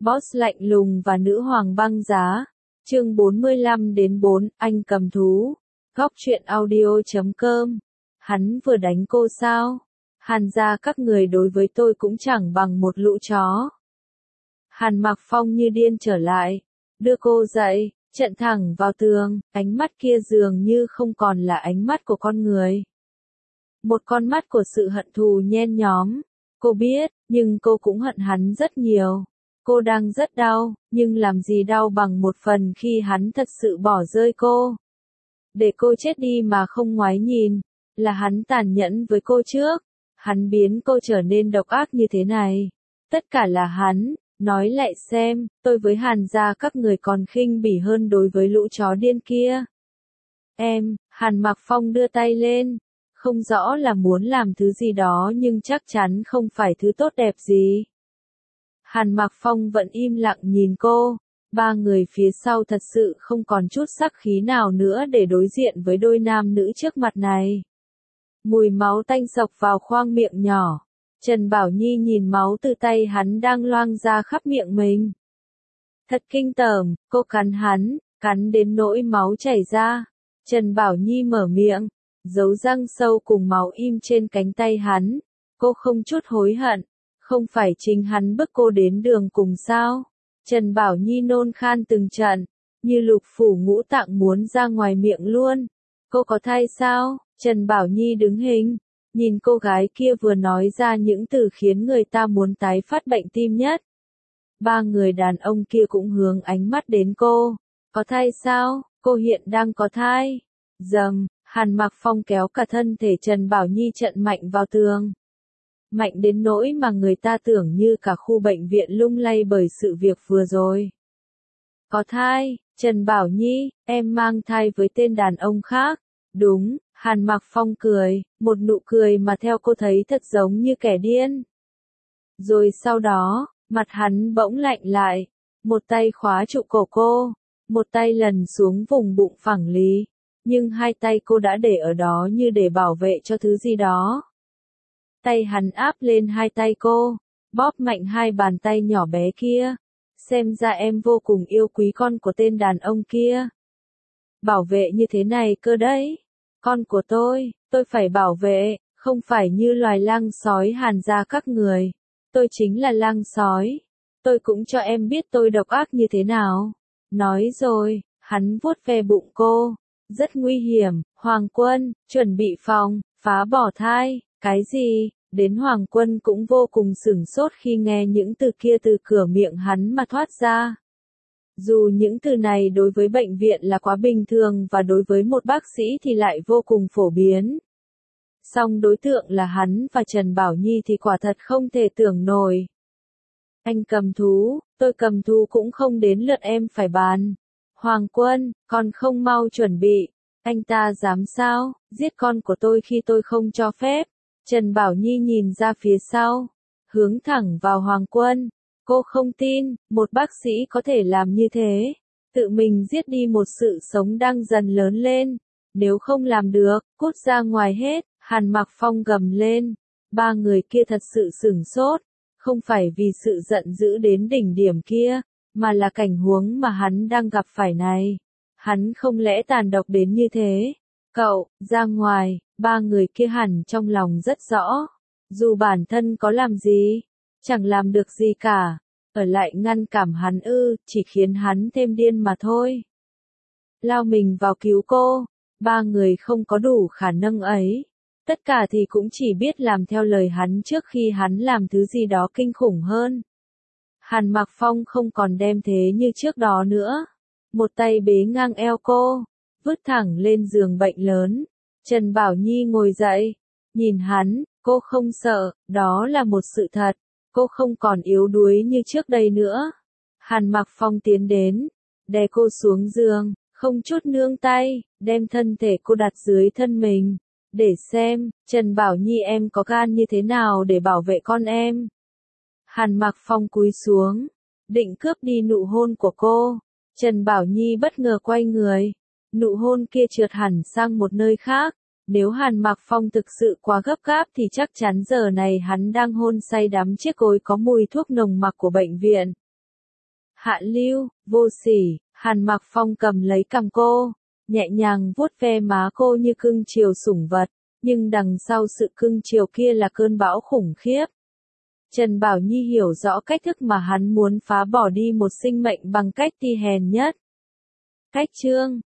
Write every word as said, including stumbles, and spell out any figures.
Boss lạnh lùng và nữ hoàng băng giá. Chương bốn mươi lăm đến bốn, anh cầm thú. Góc truyện audio chấm com. Hắn vừa đánh cô sao? Hàn gia các người đối với tôi cũng chẳng bằng một lũ chó. Hàn Mặc Phong như điên trở lại, đưa cô dậy, trận thẳng vào tường, ánh mắt kia dường như không còn là ánh mắt của con người. Một con mắt của sự hận thù nhen nhóm. Cô biết, nhưng cô cũng hận hắn rất nhiều. Cô đang rất đau, nhưng làm gì đau bằng một phần khi hắn thật sự bỏ rơi cô. Để cô chết đi mà không ngoái nhìn, là hắn tàn nhẫn với cô trước. Hắn biến cô trở nên độc ác như thế này. Tất cả là hắn, nói lại xem, tôi với Hàn gia các người còn khinh bỉ hơn đối với lũ chó điên kia. Em, Hàn Mặc Phong đưa tay lên. Không rõ là muốn làm thứ gì đó nhưng chắc chắn không phải thứ tốt đẹp gì. Hàn Mặc Phong vẫn im lặng nhìn cô. Ba người phía sau thật sự không còn chút sắc khí nào nữa để đối diện với đôi nam nữ trước mặt này. Mùi máu tanh sộc vào khoang miệng nhỏ. Trần Bảo Nhi nhìn máu từ tay hắn đang loang ra khắp miệng mình. Thật kinh tởm, cô cắn hắn, cắn đến nỗi máu chảy ra. Trần Bảo Nhi mở miệng, dấu răng sâu cùng máu im trên cánh tay hắn. Cô không chút hối hận, không phải chính hắn bức cô đến đường cùng sao? Trần Bảo Nhi nôn khan từng trận, như lục phủ ngũ tạng muốn ra ngoài miệng luôn. Cô có thai sao? Trần Bảo Nhi đứng hình, nhìn cô gái kia vừa nói ra những từ khiến người ta muốn tái phát bệnh tim nhất. Ba người đàn ông kia cũng hướng ánh mắt đến cô. Có thai sao? Cô hiện đang có thai. Dầm, Hàn Mặc Phong kéo cả thân thể Trần Bảo Nhi trận mạnh vào tường. Mạnh đến nỗi mà người ta tưởng như cả khu bệnh viện lung lay bởi sự việc vừa rồi. Có thai, Trần Bảo Nhi, em mang thai với tên đàn ông khác. Đúng, Hàn Mặc Phong cười, một nụ cười mà theo cô thấy thật giống như kẻ điên. Rồi sau đó, mặt hắn bỗng lạnh lại, một tay khóa trụ cổ cô, một tay lần xuống vùng bụng phẳng lý, nhưng hai tay cô đã để ở đó như để bảo vệ cho thứ gì đó. Tay hắn áp lên hai tay cô, bóp mạnh hai bàn tay nhỏ bé kia. Xem ra em vô cùng yêu quý con của tên đàn ông kia. Bảo vệ như thế này cơ đấy. Con của tôi, tôi phải bảo vệ, không phải như loài lang sói Hàn gia các người. Tôi chính là lang sói. Tôi cũng cho em biết tôi độc ác như thế nào. Nói rồi, hắn vuốt ve bụng cô. Rất nguy hiểm, Hoàng Quân, chuẩn bị phòng, phá bỏ thai. Cái gì? Đến Hoàng Quân cũng vô cùng sửng sốt khi nghe những từ kia từ cửa miệng hắn mà thoát ra. Dù những từ này đối với bệnh viện là quá bình thường và đối với một bác sĩ thì lại vô cùng phổ biến. Song đối tượng là hắn và Trần Bảo Nhi thì quả thật không thể tưởng nổi. Anh cầm thú, tôi cầm thú cũng không đến lượt em phải bàn. Hoàng Quân, con không mau chuẩn bị. Anh ta dám sao, giết con của tôi khi tôi không cho phép. Trần Bảo Nhi nhìn ra phía sau, hướng thẳng vào Hoàng Quân. Cô không tin, một bác sĩ có thể làm như thế. Tự mình giết đi một sự sống đang dần lớn lên. Nếu không làm được, cút ra ngoài hết, Hàn Mặc Phong gầm lên. Ba người kia thật sự sửng sốt. Không phải vì sự giận dữ đến đỉnh điểm kia, mà là cảnh huống mà hắn đang gặp phải này. Hắn không lẽ tàn độc đến như thế? Cậu, ra ngoài, ba người kia hẳn trong lòng rất rõ. Dù bản thân có làm gì, chẳng làm được gì cả. Ở lại ngăn cản hắn ư, chỉ khiến hắn thêm điên mà thôi. Lao mình vào cứu cô, ba người không có đủ khả năng ấy. Tất cả thì cũng chỉ biết làm theo lời hắn trước khi hắn làm thứ gì đó kinh khủng hơn. Hàn Mặc Phong không còn đem thế như trước đó nữa. Một tay bế ngang eo cô, vứt thẳng lên giường bệnh lớn. Trần Bảo Nhi ngồi dậy, nhìn hắn, cô không sợ, đó là một sự thật. Cô không còn yếu đuối như trước đây nữa. Hàn Mặc Phong tiến đến, đè cô xuống giường, không chút nương tay, đem thân thể cô đặt dưới thân mình. Để xem, Trần Bảo Nhi em có gan như thế nào để bảo vệ con em. Hàn Mặc Phong cúi xuống, định cướp đi nụ hôn của cô. Trần Bảo Nhi bất ngờ quay người. Nụ hôn kia trượt hẳn sang một nơi khác. Nếu Hàn Mặc Phong thực sự quá gấp gáp thì chắc chắn giờ này hắn đang hôn say đắm chiếc gối có mùi thuốc nồng mặc của bệnh viện. Hạ lưu, vô sỉ, Hàn Mặc Phong cầm lấy cằm cô, nhẹ nhàng vuốt ve má cô như cưng chiều sủng vật, nhưng đằng sau sự cưng chiều kia là cơn bão khủng khiếp. Trần Bảo Nhi hiểu rõ cách thức mà hắn muốn phá bỏ đi một sinh mệnh bằng cách ti hèn nhất. Cách chương